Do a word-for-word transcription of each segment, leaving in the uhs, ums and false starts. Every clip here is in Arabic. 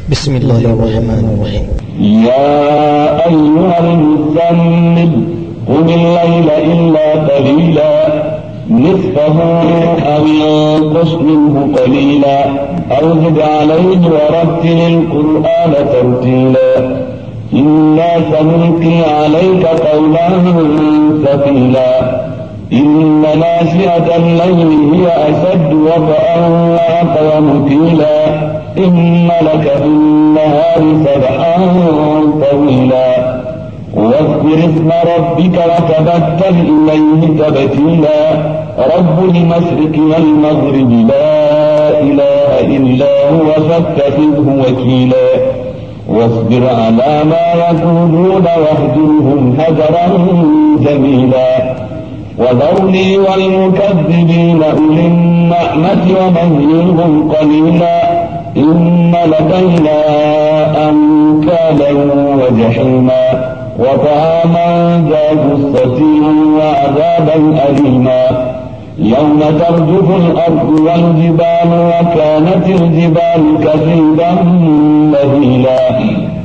بسم الله الرحمن الرحيم. يا أيها المزمل قم الليل إلا قليلا نصفه أو ينقص منه قليلا أو زد عليه ورتل القرآن ترتيلا إنا سنلقي عليك قولا ثقيلا إن ناشئة الليل هي أشد وطئا وأقوم قيلا إن لك في النهار سبحا طويلا واذكر اسم ربك وتبتل إليه تبتيلا رب المشرق والمغرب لا إله إلا هو فاتخذه وكيلا واصبر على ما يقولون واهجرهم هجرا جميلا وذرني والمكذبين أولي النعمة ومهلهم قليلا إن لدينا أنكالا وجحيما وطعاما ذا غصة وعذابا أليما يوم ترجف الأرض والجبال وكانت الجبال كثيبا مهيلا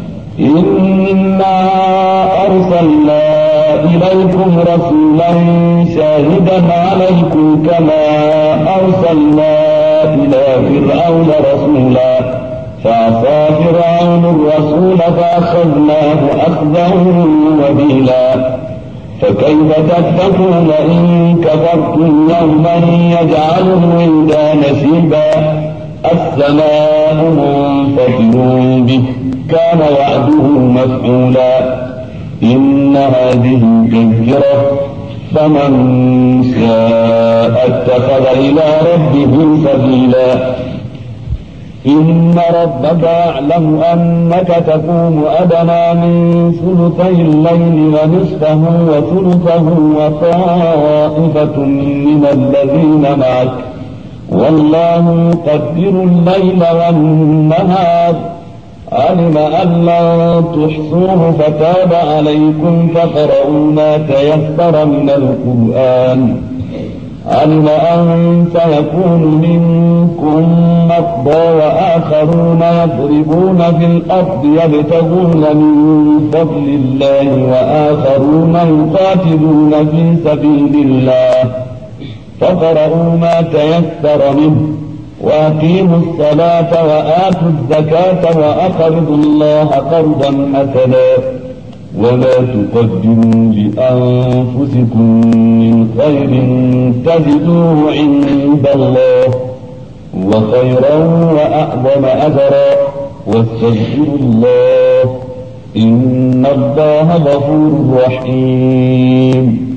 إنا أرسلنا إليكم رسولا شاهدا عليكم كما أرسلنا إلى فرعون رسولا فعصى فرعون الرسول فأخذناه أخذا وبيلا فكيف تتقون إن كفرتم يوما يجعل الولدان شيبا السماء منفطر به كان وعده مفعولا إن هذه تذكرة فمن شاء اتخذ إلى ربه سبيلا إن ربك يعلم أنك تقوم أدنى من ثلثي الليل ونصفه وثلثه وطائفة من الذين معك والله يقدر الليل والنهار علم أن لن تحصوه فتاب عليكم فقرؤوا ما تيسر من القرآن علم أن سيكون منكم مرضى وآخرون يضربون في الأرض يبتغون من فضل الله وآخرون يقاتلون في سبيل الله فقرؤوا ما تيسر منه وأقيموا الصلاة وآتوا الزكاة وأقرضوا الله قرضا حسنا وما تقدموا لأنفسكم من خير تجدوه عند الله وخيرا وأعظم أجرا واستغفروا الله إن الله غفور رحيم.